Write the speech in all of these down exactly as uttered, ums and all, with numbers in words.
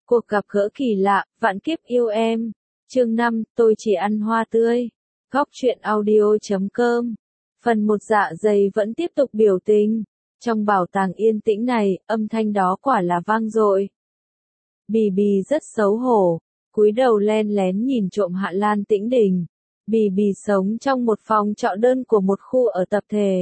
Cuộc gặp gỡ kỳ lạ, vạn kiếp yêu em. Chương năm, tôi chỉ ăn hoa tươi. Góc truyện audio chấm com. Phần một dạ dày vẫn tiếp tục biểu tình. Trong bảo tàng yên tĩnh này, âm thanh đó quả là vang dội. Bì bì rất xấu hổ, cúi đầu len lén nhìn trộm Hạ Lan Tĩnh Đình. Bì bì sống trong một phòng trọ đơn của một khu ở tập thể.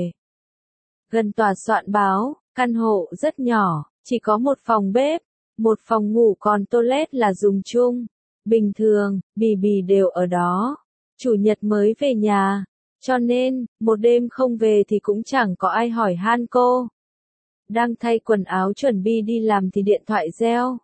Gần tòa soạn báo, căn hộ rất nhỏ, chỉ có một phòng bếp, một phòng ngủ còn toilet là dùng chung. Bình thường, bì bì đều ở đó. Chủ nhật mới về nhà, cho nên, một đêm không về thì cũng chẳng có ai hỏi han cô. Đang thay quần áo chuẩn bị đi làm thì điện thoại reo.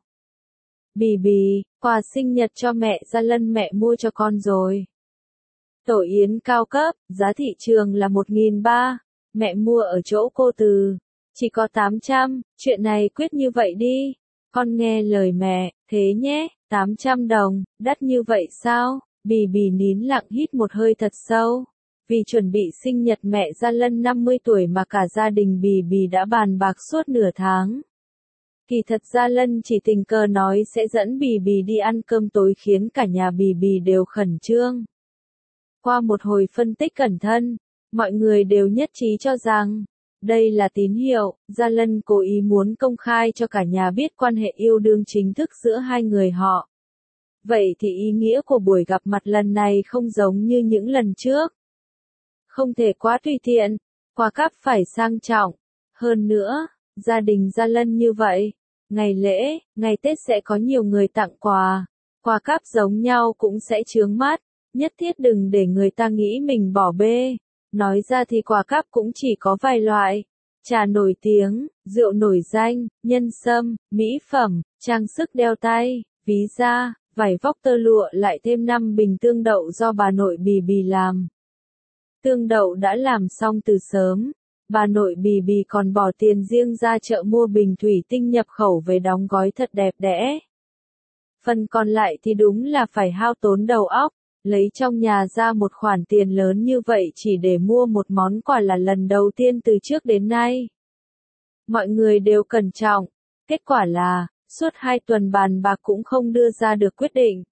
Bì bì, quà sinh nhật cho mẹ Gia Lân mẹ mua cho con rồi. Tổ yến cao cấp, giá thị trường là một nghìn ba trăm, mẹ mua ở chỗ cô Từ, chỉ có tám trăm, chuyện này quyết như vậy đi. Con nghe lời mẹ, thế nhé, tám trăm đồng, đắt như vậy sao? Bì bì nín lặng hít một hơi thật sâu. Vì chuẩn bị sinh nhật mẹ Gia Lân năm mươi tuổi mà cả gia đình bì bì đã bàn bạc suốt nửa tháng. Kỳ thật Gia Lân chỉ tình cờ nói sẽ dẫn bì bì đi ăn cơm tối khiến cả nhà bì bì đều khẩn trương. Qua một hồi phân tích cẩn thận, mọi người đều nhất trí cho rằng, đây là tín hiệu, Gia Lân cố ý muốn công khai cho cả nhà biết quan hệ yêu đương chính thức giữa hai người họ. Vậy thì ý nghĩa của buổi gặp mặt lần này không giống như những lần trước. Không thể quá tùy tiện, quà cáp phải sang trọng. Hơn nữa, gia đình Gia Lân như vậy, ngày lễ, ngày Tết sẽ có nhiều người tặng quà. Quà cáp giống nhau cũng sẽ chướng mắt, nhất thiết đừng để người ta nghĩ mình bỏ bê. Nói ra thì quà cáp cũng chỉ có vài loại. Trà nổi tiếng, rượu nổi danh, nhân sâm, mỹ phẩm, trang sức đeo tay, ví da, vải vóc tơ lụa lại thêm năm bình tương đậu do bà nội bì bì làm. Tương đậu đã làm xong từ sớm, bà nội bì bì còn bỏ tiền riêng ra chợ mua bình thủy tinh nhập khẩu về đóng gói thật đẹp đẽ. Phần còn lại thì đúng là phải hao tốn đầu óc, lấy trong nhà ra một khoản tiền lớn như vậy chỉ để mua một món quà là lần đầu tiên từ trước đến nay. Mọi người đều cẩn trọng, kết quả là, suốt hai tuần bàn bạc cũng không đưa ra được quyết định.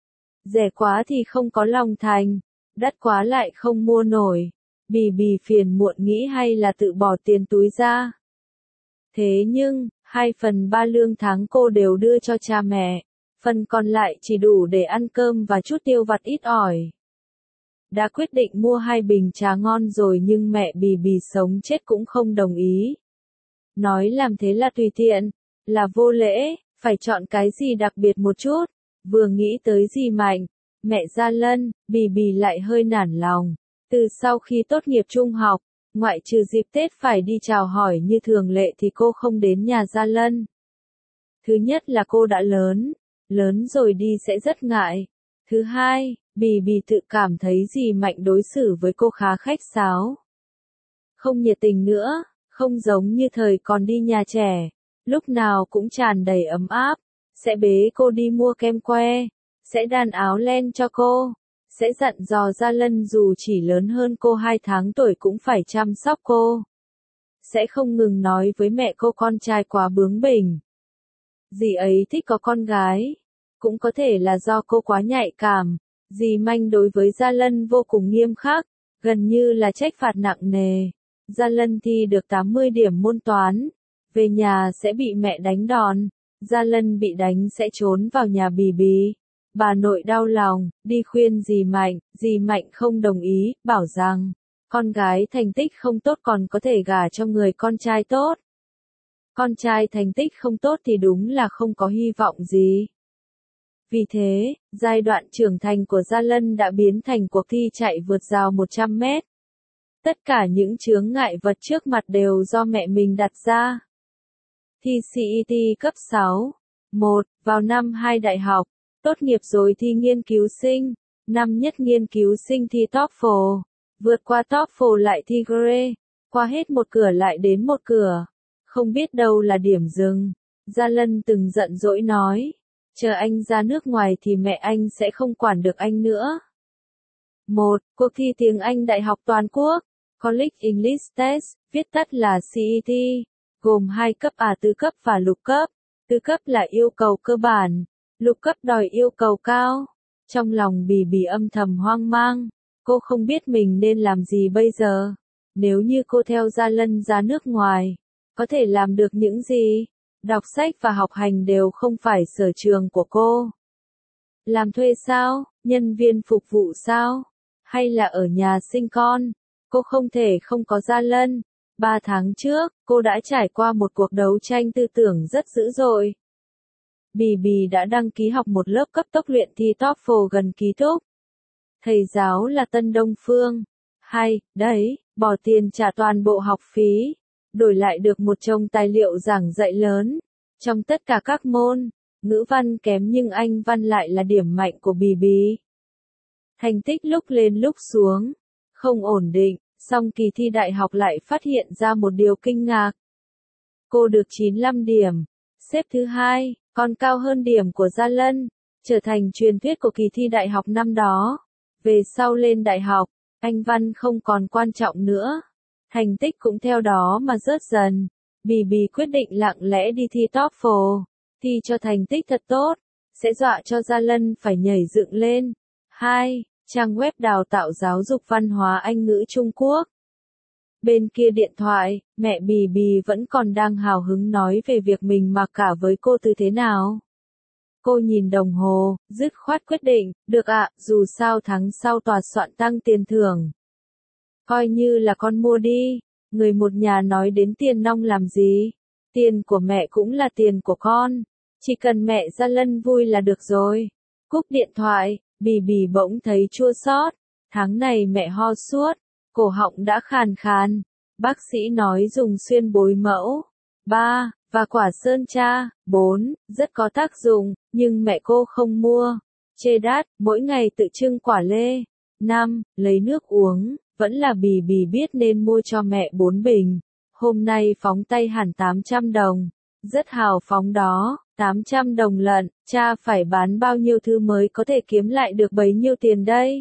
Rẻ quá thì không có lòng thành, đắt quá lại không mua nổi. Bì bì phiền muộn nghĩ hay là tự bỏ tiền túi ra. Thế nhưng, hai phần ba lương tháng cô đều đưa cho cha mẹ, phần còn lại chỉ đủ để ăn cơm và chút tiêu vặt ít ỏi. Đã quyết định mua hai bình trà ngon rồi nhưng mẹ bì bì sống chết cũng không đồng ý. Nói làm thế là tùy tiện, là vô lễ, phải chọn cái gì đặc biệt một chút. Vừa nghĩ tới dì Mạnh, mẹ Gia Lân, bì bì lại hơi nản lòng. Từ sau khi tốt nghiệp trung học, ngoại trừ dịp Tết phải đi chào hỏi như thường lệ thì cô không đến nhà Gia Lân. Thứ nhất là cô đã lớn, lớn rồi đi sẽ rất ngại. Thứ hai, bì bì tự cảm thấy dì Mạnh đối xử với cô khá khách sáo. Không nhiệt tình nữa, không giống như thời còn đi nhà trẻ, lúc nào cũng tràn đầy ấm áp, sẽ bế cô đi mua kem que, sẽ đan áo len cho cô, sẽ dặn dò Gia Lân dù chỉ lớn hơn cô hai tháng tuổi cũng phải chăm sóc cô. Sẽ không ngừng nói với mẹ cô con trai quá bướng bỉnh. Dì ấy thích có con gái, cũng có thể là do cô quá nhạy cảm. Dì Manh đối với Gia Lân vô cùng nghiêm khắc, gần như là trách phạt nặng nề. Gia Lân thi được tám mươi điểm môn toán, về nhà sẽ bị mẹ đánh đòn. Gia Lân bị đánh sẽ trốn vào nhà bì bì. Bà nội đau lòng, đi khuyên dì Mạnh, dì Mạnh không đồng ý, bảo rằng, con gái thành tích không tốt còn có thể gả cho người con trai tốt. Con trai thành tích không tốt thì đúng là không có hy vọng gì. Vì thế, giai đoạn trưởng thành của Gia Lân đã biến thành cuộc thi chạy vượt rào một trăm mét. Tất cả những chướng ngại vật trước mặt đều do mẹ mình đặt ra. Thi xê e tê cấp sáu. một. Vào năm hai đại học. Tốt nghiệp rồi thi nghiên cứu sinh. Năm nhất nghiên cứu sinh thi TOEFL. Vượt qua TOEFL lại thi giê rờ e. Qua hết một cửa lại đến một cửa. Không biết đâu là điểm dừng. Gia Lân từng giận dỗi nói. Chờ anh ra nước ngoài thì mẹ anh sẽ không quản được anh nữa. một. Cuộc thi tiếng Anh Đại học Toàn quốc. College English Test, viết tắt là xê e tê, gồm hai cấp A tứ cấp và lục cấp. Tứ cấp là yêu cầu cơ bản, lục cấp đòi yêu cầu cao. Trong lòng Bì Bì âm thầm hoang mang, cô không biết mình nên làm gì bây giờ. Nếu như cô theo Gia Lân ra nước ngoài, có thể làm được những gì? Đọc sách và học hành đều không phải sở trường của cô. Làm thuê sao? Nhân viên phục vụ sao? Hay là ở nhà sinh con? Cô không thể không có Gia Lân. Ba tháng trước, cô đã trải qua một cuộc đấu tranh tư tưởng rất dữ dội. Bì Bì đã đăng ký học một lớp cấp tốc luyện thi TOEFL gần ký túc. Thầy giáo là Tân Đông Phương. Hay, đấy, bỏ tiền trả toàn bộ học phí, đổi lại được một chồng tài liệu giảng dạy lớn. Trong tất cả các môn, ngữ văn kém nhưng Anh văn lại là điểm mạnh của Bì Bì. Thành tích lúc lên lúc xuống, không ổn định, song kỳ thi đại học lại phát hiện ra một điều kinh ngạc. Cô được chín mươi lăm điểm, xếp thứ hai, còn cao hơn điểm của Gia Lân, trở thành truyền thuyết của kỳ thi đại học năm đó. Về sau lên đại học, Anh văn không còn quan trọng nữa, thành tích cũng theo đó mà rớt dần. Bì Bì quyết định lặng lẽ đi thi TOEFL, thi cho thành tích thật tốt, sẽ dọa cho Gia Lân phải nhảy dựng lên. hai. Trang web đào tạo giáo dục văn hóa Anh ngữ Trung Quốc. Bên kia điện thoại, mẹ Bì Bì vẫn còn đang hào hứng nói về việc mình mặc cả với cô từ thế nào. Cô nhìn đồng hồ, dứt khoát quyết định, được ạ, dù sao tháng sau tòa soạn tăng tiền thưởng. Coi như là con mua đi, người một nhà nói đến tiền nong làm gì, tiền của mẹ cũng là tiền của con, chỉ cần mẹ Gia Lân vui là được rồi. Cúp điện thoại, Bì Bì bỗng thấy chua xót, tháng này mẹ ho suốt, cổ họng đã khàn khàn, bác sĩ nói dùng xuyên bối mẫu. ba. Và quả sơn tra. bốn. Rất có tác dụng, nhưng mẹ cô không mua. Chê đắt, mỗi ngày tự trưng quả lê. năm. Lấy nước uống, vẫn là Bì Bì biết nên mua cho mẹ bốn bình. Hôm nay phóng tay hẳn tám trăm đồng. Rất hào phóng đó, tám trăm đồng lận, cha phải bán bao nhiêu thứ mới có thể kiếm lại được bấy nhiêu tiền đây?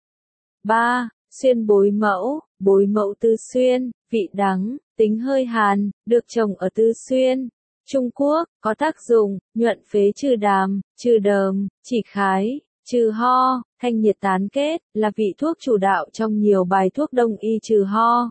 ba. Xuyên bối mẫu, bối mẫu Tư Xuyên, vị đắng, tính hơi hàn, được trồng ở Tư Xuyên, Trung Quốc, có tác dụng, nhuận phế trừ đàm, trừ đờm, chỉ khái, trừ ho, thanh nhiệt tán kết, là vị thuốc chủ đạo trong nhiều bài thuốc đông y trừ ho.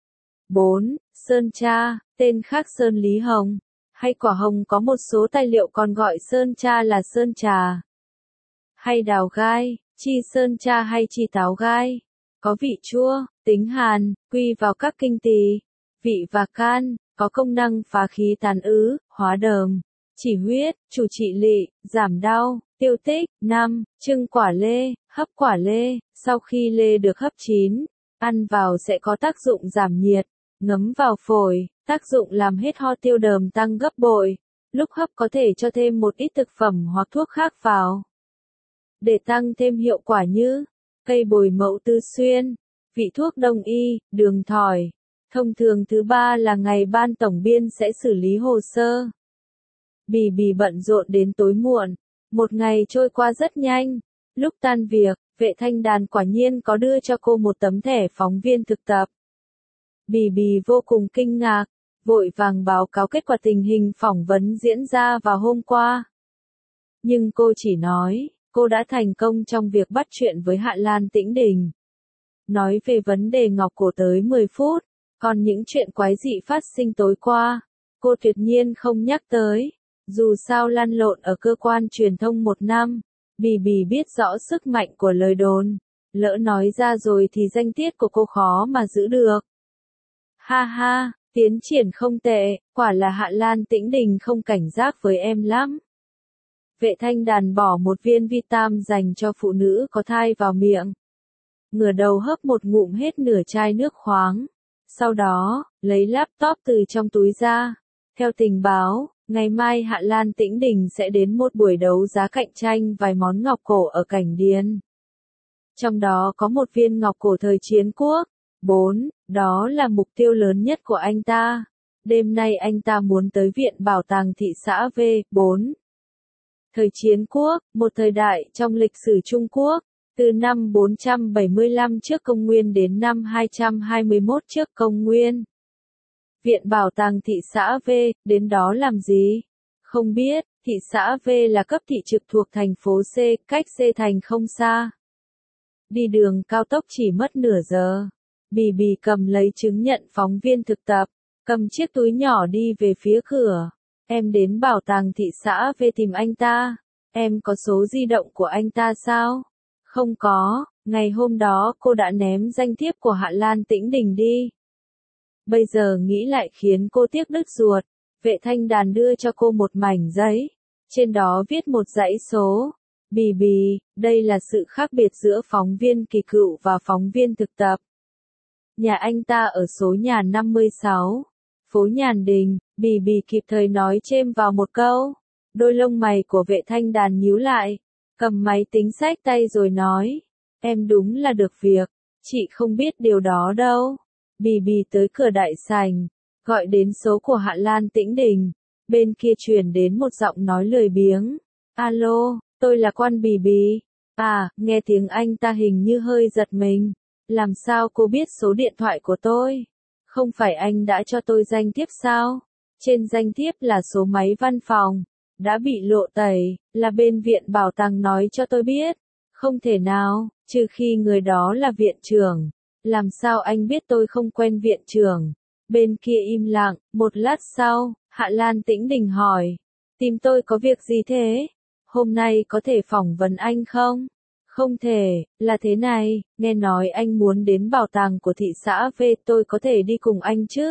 bốn. Sơn tra, tên khác sơn lý hồng, hay quả hồng có một số tài liệu còn gọi sơn tra là sơn trà. Hay đào gai, chi sơn tra hay chi táo gai. Có vị chua, tính hàn, quy vào các kinh tỳ, vị và can, có công năng phá khí tán ứ, hóa đờm, chỉ huyết, chủ trị lỵ, giảm đau, tiêu tích. năm. Trưng quả lê, hấp quả lê, sau khi lê được hấp chín, ăn vào sẽ có tác dụng giảm nhiệt, ngấm vào phổi, tác dụng làm hết ho tiêu đờm tăng gấp bội. Lúc hấp có thể cho thêm một ít thực phẩm hoặc thuốc khác vào, để tăng thêm hiệu quả như cây bồi mẫu Tư Xuyên, vị thuốc đông y, đường thỏi. Thông thường thứ ba là ngày ban tổng biên sẽ xử lý hồ sơ. Bì Bì bận rộn đến tối muộn, một ngày trôi qua rất nhanh. Lúc tan việc, vệ thanh đàn quả nhiên có đưa cho cô một tấm thẻ phóng viên thực tập. Bì Bì vô cùng kinh ngạc, vội vàng báo cáo kết quả tình hình phỏng vấn diễn ra vào hôm qua. Nhưng cô chỉ nói, cô đã thành công trong việc bắt chuyện với Hạ Lan Tĩnh Đình. Nói về vấn đề ngọc cổ tới mười phút, còn những chuyện quái dị phát sinh tối qua, cô tuyệt nhiên không nhắc tới. Dù sao lăn lộn ở cơ quan truyền thông một năm, Bì Bì biết rõ sức mạnh của lời đồn, lỡ nói ra rồi thì danh tiết của cô khó mà giữ được. Ha ha, tiến triển không tệ, quả là Hạ Lan Tĩnh Đình không cảnh giác với em lắm. Vệ thanh đàn bỏ một viên vitam dành cho phụ nữ có thai vào miệng. Ngửa đầu hấp một ngụm hết nửa chai nước khoáng. Sau đó, lấy laptop từ trong túi ra. Theo tình báo, ngày mai Hạ Lan Tĩnh Đình sẽ đến một buổi đấu giá cạnh tranh vài món ngọc cổ ở Cảnh Điền. Trong đó có một viên ngọc cổ thời chiến quốc. bốn. Đó là mục tiêu lớn nhất của anh ta. Đêm nay anh ta muốn tới viện bảo tàng thị xã V. bốn. Thời chiến quốc, một thời đại trong lịch sử Trung Quốc, từ năm bốn trăm bảy mươi lăm trước công nguyên đến năm hai trăm hai mươi mốt trước công nguyên. Viện bảo tàng thị xã V, đến đó làm gì? Không biết, thị xã V là cấp thị trực thuộc thành phố C, cách C thành không xa. Đi đường cao tốc chỉ mất nửa giờ. Bì bì cầm lấy chứng nhận phóng viên thực tập, cầm chiếc túi nhỏ đi về phía cửa. Em đến bảo tàng thị xã V tìm anh ta. Em có số di động của anh ta sao? Không có, ngày hôm đó cô đã ném danh thiếp của Hạ Lan Tĩnh Đình đi. Bây giờ nghĩ lại khiến cô tiếc đứt ruột. Vệ thanh đàn đưa cho cô một mảnh giấy. Trên đó viết một dãy số. Bì bì, đây là sự khác biệt giữa phóng viên kỳ cựu và phóng viên thực tập. Nhà anh ta ở số nhà năm mươi sáu, phố Nhàn Đình. Bì bì kịp thời nói chêm vào một câu. Đôi lông mày của vệ thanh đàn nhíu lại, cầm máy tính xách tay rồi nói. Em đúng là được việc, chị không biết điều đó đâu. Bì bì tới cửa đại sảnh, gọi đến số của Hạ Lan Tĩnh Đình. Bên kia truyền đến một giọng nói lười biếng. Alo, tôi là Quan Bì bì. À, nghe tiếng anh ta hình như hơi giật mình. Làm sao cô biết số điện thoại của tôi? Không phải anh đã cho tôi danh thiếp sao? Trên danh thiếp là số máy văn phòng. Đã bị lộ tẩy, là bên viện bảo tàng nói cho tôi biết. Không thể nào, trừ khi người đó là viện trưởng. Làm sao anh biết tôi không quen viện trưởng? Bên kia im lặng, một lát sau, Hạ Lan Tĩnh Đình hỏi. Tìm tôi có việc gì thế? Hôm nay có thể phỏng vấn anh không? Không thể, là thế này, nghe nói anh muốn đến bảo tàng của thị xã V, tôi có thể đi cùng anh chứ?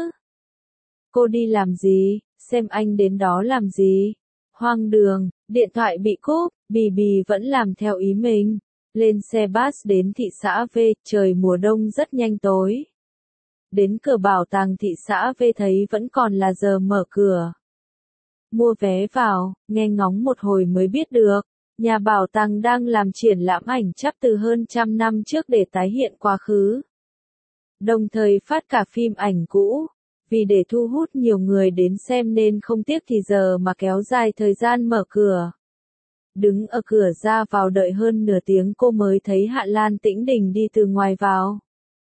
Cô đi làm gì? Xem anh đến đó làm gì? Hoang đường, điện thoại bị cúp, bì bì vẫn làm theo ý mình. Lên xe bus đến thị xã V, trời mùa đông rất nhanh tối. Đến cửa bảo tàng thị xã V thấy vẫn còn là giờ mở cửa. Mua vé vào, nghe ngóng một hồi mới biết được. Nhà bảo tàng đang làm triển lãm ảnh chắp từ hơn trăm năm trước để tái hiện quá khứ. Đồng thời phát cả phim ảnh cũ. Vì để thu hút nhiều người đến xem nên không tiếc thì giờ mà kéo dài thời gian mở cửa. Đứng ở cửa ra vào đợi hơn nửa tiếng cô mới thấy Hạ Lan Tĩnh Đình đi từ ngoài vào.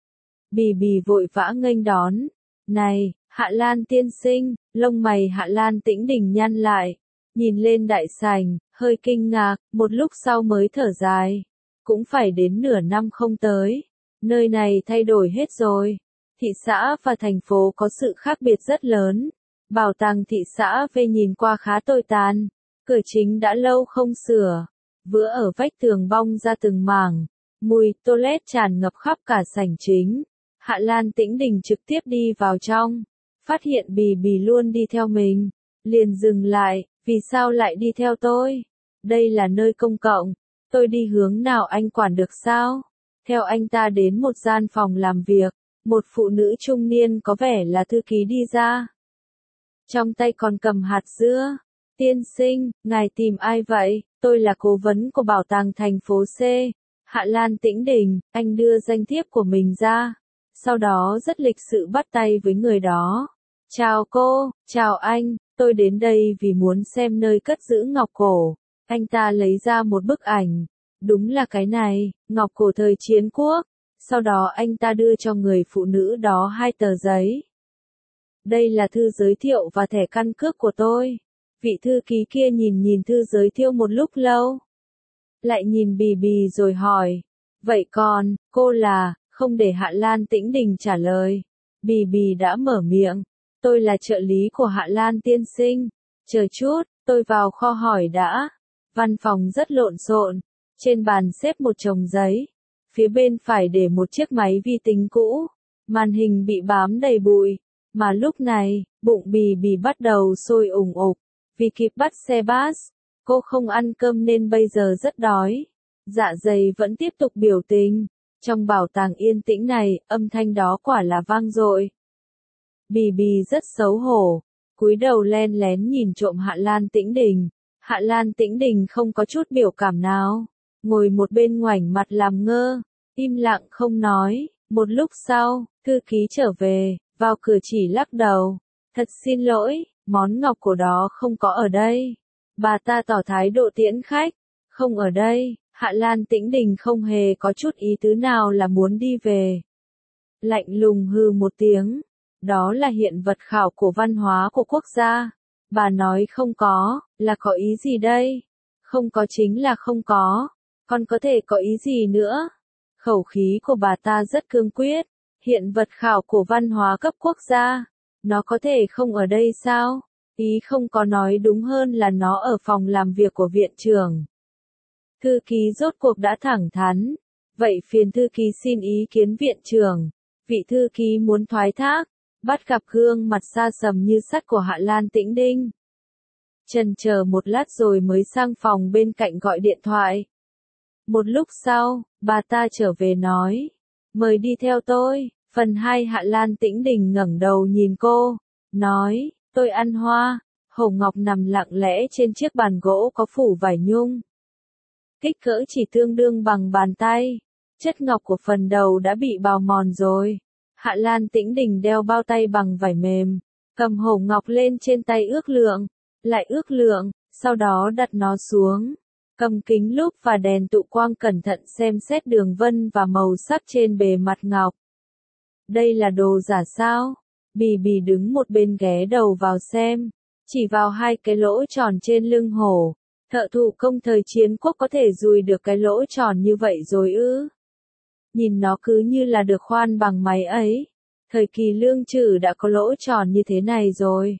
Bì bì vội vã nghênh đón. Này, Hạ Lan tiên sinh, lông mày Hạ Lan Tĩnh Đình nhăn lại. Nhìn lên đại sảnh, hơi kinh ngạc, một lúc sau mới thở dài. Cũng phải đến nửa năm không tới. Nơi này thay đổi hết rồi. Thị xã và thành phố có sự khác biệt rất lớn. Bảo tàng thị xã V nhìn qua khá tồi tàn. Cửa chính đã lâu không sửa. Vữa ở vách tường bong ra từng mảng. Mùi toilet tràn ngập khắp cả sảnh chính. Hạ Lan Tĩnh Đình trực tiếp đi vào trong. Phát hiện bì bì luôn đi theo mình. Liền dừng lại, vì sao lại đi theo tôi? Đây là nơi công cộng. Tôi đi hướng nào anh quản được sao? Theo anh ta đến một gian phòng làm việc. Một phụ nữ trung niên có vẻ là thư ký đi ra. Trong tay còn cầm hạt dưa. Tiên sinh, ngài tìm ai vậy? Tôi là cố vấn của bảo tàng thành phố C. Hạ Lan Tĩnh Đình, anh đưa danh thiếp của mình ra. Sau đó rất lịch sự bắt tay với người đó. Chào cô, chào anh, tôi đến đây vì muốn xem nơi cất giữ ngọc cổ. Anh ta lấy ra một bức ảnh. Đúng là cái này, ngọc cổ thời chiến quốc. Sau đó anh ta đưa cho người phụ nữ đó hai tờ giấy. Đây là thư giới thiệu và thẻ căn cước của tôi. Vị thư ký kia nhìn nhìn thư giới thiệu một lúc lâu. Lại nhìn bì bì rồi hỏi. Vậy còn, cô là, không để Hạ Lan Tĩnh Đình trả lời. Bì bì đã mở miệng. Tôi là trợ lý của Hạ Lan tiên sinh. Chờ chút, tôi vào kho hỏi đã. Văn phòng rất lộn xộn. Trên bàn xếp một chồng giấy. Phía bên phải để một chiếc máy vi tính cũ. Màn hình bị bám đầy bụi. Mà lúc này, bụng bì bì bắt đầu sôi ủng ục. Vì kịp bắt xe bus. Cô không ăn cơm nên bây giờ rất đói. Dạ dày vẫn tiếp tục biểu tình. Trong bảo tàng yên tĩnh này, âm thanh đó quả là vang dội. Bì bì rất xấu hổ. Cúi đầu len lén nhìn trộm Hạ Lan Tĩnh Đình. Hạ Lan Tĩnh Đình không có chút biểu cảm nào. Ngồi một bên ngoảnh mặt làm ngơ. Im lặng không nói. Một lúc sau, thư ký trở về, vào cửa chỉ lắc đầu. Thật xin lỗi, món ngọc cổ đó không có ở đây. Bà ta tỏ thái độ tiễn khách. Không ở đây, Hạ Lan Tĩnh Đình không hề có chút ý tứ nào là muốn đi về. Lạnh lùng hừ một tiếng. Đó là hiện vật khảo cổ văn hóa của quốc gia. Bà nói không có, là có ý gì đây? Không có chính là không có, còn có thể có ý gì nữa? Khẩu khí của bà ta rất cương quyết, hiện vật khảo cổ văn hóa cấp quốc gia, nó có thể không ở đây sao? Ý không có nói đúng hơn là nó ở phòng làm việc của viện trưởng. Thư ký rốt cuộc đã thẳng thắn, vậy phiền thư ký xin ý kiến viện trưởng. Vị thư ký muốn thoái thác, bắt gặp gương mặt xa sầm như sắt của Hạ Lan Tĩnh Đinh. Chần chờ một lát rồi mới sang phòng bên cạnh gọi điện thoại. Một lúc sau, bà ta trở về nói, mời đi theo tôi. Phần hai Hạ Lan Tĩnh Đình ngẩng đầu nhìn cô, nói, tôi ăn hoa. Hồng Ngọc nằm lặng lẽ trên chiếc bàn gỗ có phủ vải nhung. Kích cỡ chỉ tương đương bằng bàn tay. Chất ngọc của phần đầu đã bị bào mòn rồi. Hạ Lan Tĩnh Đình đeo bao tay bằng vải mềm, cầm hổ ngọc lên trên tay ước lượng, lại ước lượng, sau đó đặt nó xuống. Cầm kính lúp và đèn tụ quang cẩn thận xem xét đường vân và màu sắc trên bề mặt ngọc. Đây là đồ giả sao? Bì bì đứng một bên ghé đầu vào xem, chỉ vào hai cái lỗ tròn trên lưng hổ. Thợ thủ công thời chiến quốc có thể dùi được cái lỗ tròn như vậy rồi ư? Nhìn nó cứ như là được khoan bằng máy ấy. Thời kỳ Lương Chử đã có lỗ tròn như thế này rồi.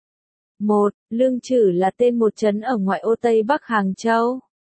Một, Lương Chử là tên một trấn ở ngoại ô Tây Bắc Hàng Châu.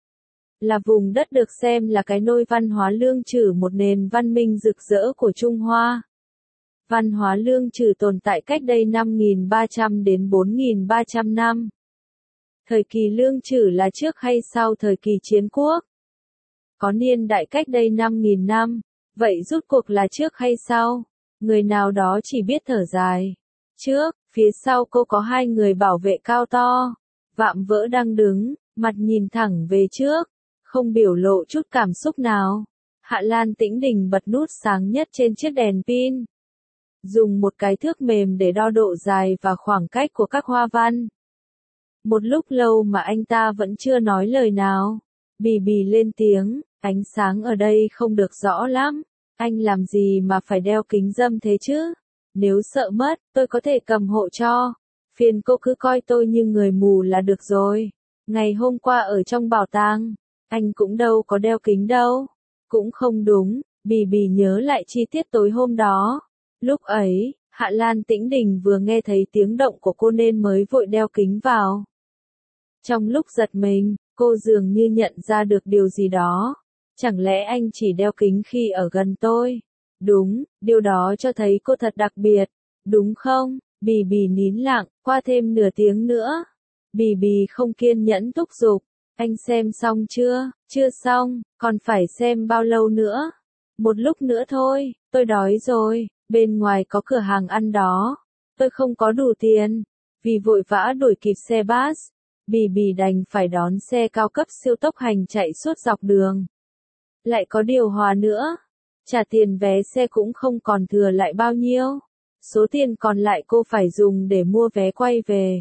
Là vùng đất được xem là cái nôi văn hóa Lương Chử, một nền văn minh rực rỡ của Trung Hoa. Văn hóa Lương Chử tồn tại cách đây năm nghìn ba trăm đến bốn nghìn ba trăm năm. Thời kỳ Lương Chử là trước hay sau thời kỳ chiến quốc? Có niên đại cách đây năm nghìn năm, vậy rút cuộc là trước hay sau? Người nào đó chỉ biết thở dài. Trước, phía sau cô có hai người bảo vệ cao to. Vạm vỡ đang đứng, mặt nhìn thẳng về trước, không biểu lộ chút cảm xúc nào. Hạ Lan Tĩnh Đình bật nút sáng nhất trên chiếc đèn pin. Dùng một cái thước mềm để đo độ dài và khoảng cách của các hoa văn. Một lúc lâu mà anh ta vẫn chưa nói lời nào. Bì bì lên tiếng, ánh sáng ở đây không được rõ lắm. Anh làm gì mà phải đeo kính râm thế chứ? Nếu sợ mất, tôi có thể cầm hộ cho. Phiền cô cứ coi tôi như người mù là được rồi. Ngày hôm qua ở trong bảo tàng, anh cũng đâu có đeo kính đâu. Cũng không đúng, bì bì nhớ lại chi tiết tối hôm đó. Lúc ấy, Hạ Lan Tĩnh Đình vừa nghe thấy tiếng động của cô nên mới vội đeo kính vào. Trong lúc giật mình, cô dường như nhận ra được điều gì đó. Chẳng lẽ anh chỉ đeo kính khi ở gần tôi? Đúng, điều đó cho thấy cô thật đặc biệt. Đúng không? Bì bì nín lặng, qua thêm nửa tiếng nữa. Bì bì không kiên nhẫn thúc giục. Anh xem xong chưa? Chưa xong, còn phải xem bao lâu nữa? Một lúc nữa thôi, tôi đói rồi, bên ngoài có cửa hàng ăn đó. Tôi không có đủ tiền. Vì vội vã đuổi kịp xe bus, bì bì đành phải đón xe cao cấp siêu tốc hành chạy suốt dọc đường. Lại có điều hòa nữa. Trả tiền vé xe cũng không còn thừa lại bao nhiêu. Số tiền còn lại cô phải dùng để mua vé quay về.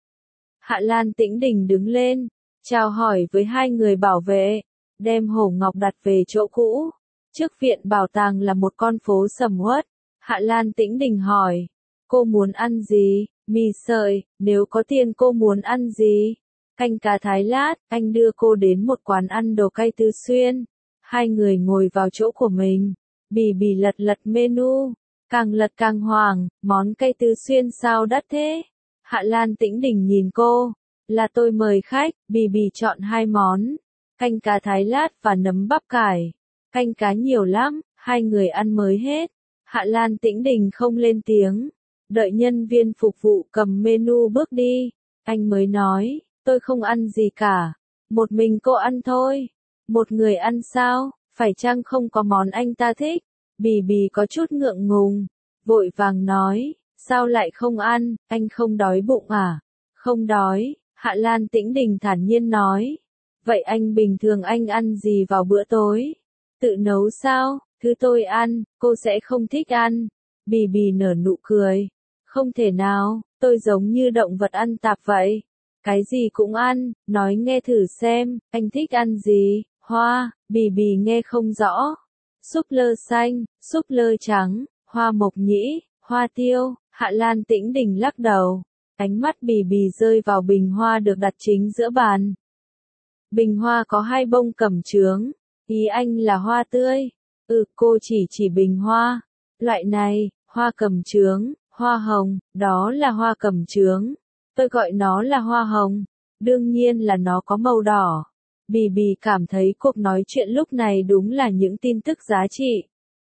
Hạ Lan Tĩnh Đình đứng lên, chào hỏi với hai người bảo vệ, đem hổ ngọc đặt về chỗ cũ. Trước viện bảo tàng là một con phố sầm uất. Hạ Lan Tĩnh Đình hỏi, cô muốn ăn gì? Mì sợi, nếu có tiền cô muốn ăn gì? Canh cá Thái lát, anh đưa cô đến một quán ăn đồ cay Tứ Xuyên. Hai người ngồi vào chỗ của mình. Bì bì lật lật menu, càng lật càng hoảng, món cay Tứ Xuyên sao đắt thế? Hạ Lan Tĩnh Đình nhìn cô, là tôi mời khách. Bì bì chọn hai món, canh cá Thái lát và nấm bắp cải. Canh cá nhiều lắm, hai người ăn mới hết. Hạ Lan Tĩnh Đình không lên tiếng, đợi nhân viên phục vụ cầm menu bước đi. Anh mới nói, tôi không ăn gì cả, một mình cô ăn thôi. Một người ăn sao? Phải chăng không có món anh ta thích? Bì bì có chút ngượng ngùng, vội vàng nói, sao lại không ăn, anh không đói bụng à? Không đói, Hạ Lan Tĩnh Đình thản nhiên nói. Vậy anh bình thường anh ăn gì vào bữa tối? Tự nấu sao? Thứ tôi ăn, cô sẽ không thích ăn. Bì bì nở nụ cười. Không thể nào, tôi giống như động vật ăn tạp vậy. Cái gì cũng ăn, nói nghe thử xem, anh thích ăn gì? Hoa, bì bì nghe không rõ. Súp lơ xanh, súp lơ trắng, hoa mộc nhĩ, hoa tiêu. Hạ Lan Tĩnh Đình lắc đầu. Ánh mắt Bì Bì rơi vào bình hoa được đặt chính giữa bàn. Bình hoa có hai bông cẩm chướng. Ý anh là hoa tươi. Ừ, cô chỉ chỉ bình hoa. Loại này, hoa cẩm chướng, hoa hồng, đó là hoa cẩm chướng. Tôi gọi nó là hoa hồng. Đương nhiên là nó có màu đỏ. Bì Bì cảm thấy cuộc nói chuyện lúc này đúng là những tin tức giá trị.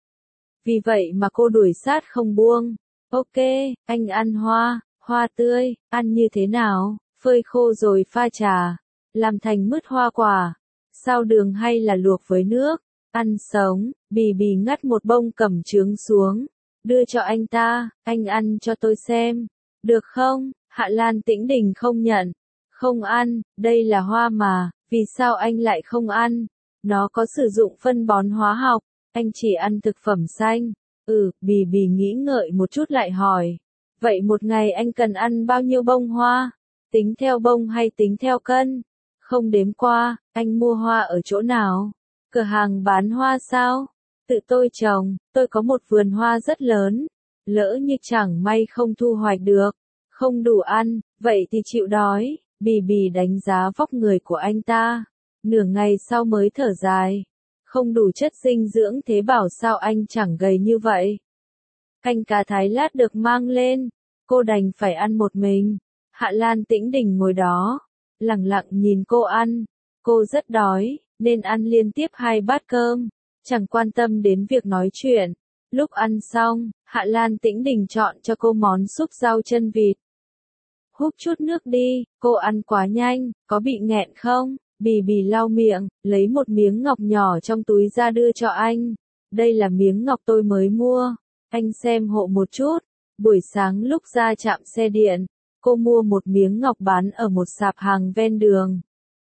Vì vậy mà cô đuổi sát không buông. Ok, anh ăn hoa, hoa tươi, ăn như thế nào? Phơi khô rồi pha trà, làm thành mứt hoa quả, sao đường hay là luộc với nước? Ăn sống. Bì Bì ngắt một bông cẩm chướng xuống, đưa cho anh ta, anh ăn cho tôi xem. Được không? Hạ Lan Tĩnh Đình không nhận. Không ăn, đây là hoa mà, vì sao anh lại không ăn? Nó có sử dụng phân bón hóa học, anh chỉ ăn thực phẩm xanh. Ừ, Bì Bì nghĩ ngợi một chút lại hỏi. Vậy một ngày anh cần ăn bao nhiêu bông hoa? Tính theo bông hay tính theo cân? Không đếm qua. Anh mua hoa ở chỗ nào? Cửa hàng bán hoa sao? Tự tôi trồng, tôi có một vườn hoa rất lớn. Lỡ như chẳng may không thu hoạch được, không đủ ăn, vậy thì chịu đói. Bì Bì đánh giá vóc người của anh ta. Nửa ngày sau mới thở dài. Không đủ chất dinh dưỡng thế bảo sao anh chẳng gầy như vậy. Canh cá thái lát được mang lên. Cô đành phải ăn một mình. Hạ Lan Tĩnh Đình ngồi đó, lặng lặng nhìn cô ăn. Cô rất đói, nên ăn liên tiếp hai bát cơm, chẳng quan tâm đến việc nói chuyện. Lúc ăn xong, Hạ Lan Tĩnh Đình chọn cho cô món súp rau chân vịt. Húp chút nước đi, cô ăn quá nhanh, có bị nghẹn không? Bì Bì lau miệng, lấy một miếng ngọc nhỏ trong túi ra đưa cho anh. Đây là miếng ngọc tôi mới mua, anh xem hộ một chút. Buổi sáng lúc ra trạm xe điện, cô mua một miếng ngọc bán ở một sạp hàng ven đường.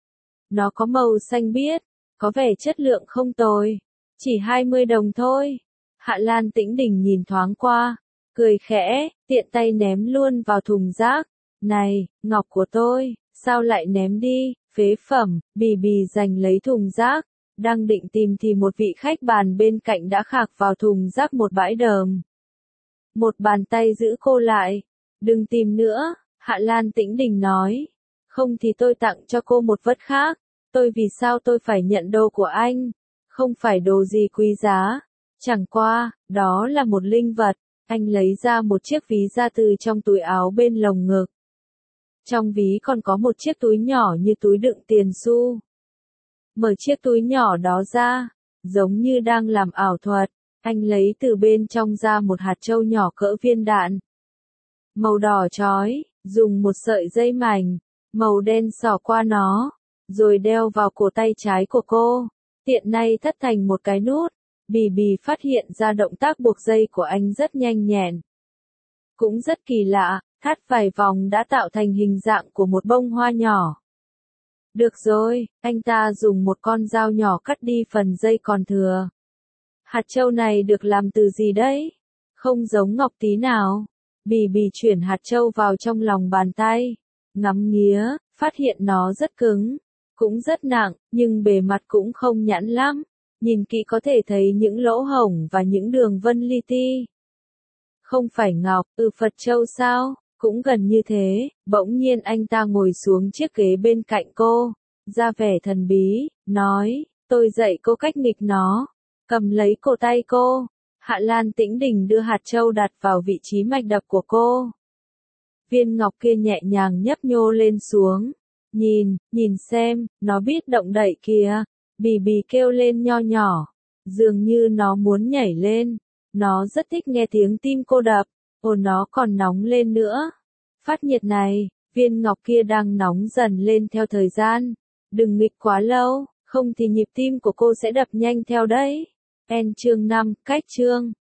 Nó có màu xanh biếc, có vẻ chất lượng không tồi. Chỉ hai mươi đồng thôi. Hạ Lan Tĩnh Đình nhìn thoáng qua, cười khẽ, tiện tay ném luôn vào thùng rác. Này, ngọc của tôi, sao lại ném đi, phế phẩm. Bì Bì giành lấy thùng rác, đang định tìm thì một vị khách bàn bên cạnh đã khạc vào thùng rác một bãi đờm. Một bàn tay giữ cô lại. Đừng tìm nữa, Hạ Lan Tĩnh Đình nói. Không thì tôi tặng cho cô một vật khác. Tôi vì sao tôi phải nhận đồ của anh? Không phải đồ gì quý giá. Chẳng qua, đó là một linh vật. Anh lấy ra một chiếc ví da từ trong túi áo bên lồng ngực. Trong ví còn có một chiếc túi nhỏ như túi đựng tiền xu. Mở chiếc túi nhỏ đó ra, giống như đang làm ảo thuật, anh lấy từ bên trong ra một hạt trâu nhỏ cỡ viên đạn. Màu đỏ chói, dùng một sợi dây mảnh, màu đen xỏ qua nó, rồi đeo vào cổ tay trái của cô. Tiện nay thắt thành một cái nút. Bì Bì phát hiện ra động tác buộc dây của anh rất nhanh nhẹn. Cũng rất kỳ lạ, thắt vài vòng đã tạo thành hình dạng của một bông hoa nhỏ. Được rồi, anh ta dùng một con dao nhỏ cắt đi phần dây còn thừa. Hạt châu này được làm từ gì đấy? Không giống ngọc tí nào. Bì Bì chuyển hạt châu vào trong lòng bàn tay. Ngắm nghía, phát hiện nó rất cứng. Cũng rất nặng, nhưng bề mặt cũng không nhẵn lắm. Nhìn kỹ có thể thấy những lỗ hổng và những đường vân li ti. Không phải ngọc, ừ Phật châu sao? Cũng gần như thế. Bỗng nhiên anh ta ngồi xuống chiếc ghế bên cạnh cô, ra vẻ thần bí, nói, tôi dạy cô cách nghịch nó. Cầm lấy cổ tay cô. Hạ Lan Tĩnh Đình đưa hạt châu đặt vào vị trí mạch đập của cô. Viên ngọc kia nhẹ nhàng nhấp nhô lên xuống. Nhìn, nhìn xem, nó biết động đậy kìa. Bì Bì kêu lên nho nhỏ. Dường như nó muốn nhảy lên. Nó rất thích nghe tiếng tim cô đập. Ồ, nó còn nóng lên nữa. Phát nhiệt này, viên ngọc kia đang nóng dần lên theo thời gian. Đừng nghịch quá lâu, không thì nhịp tim của cô sẽ đập nhanh theo đấy. En chương năm, cách chương.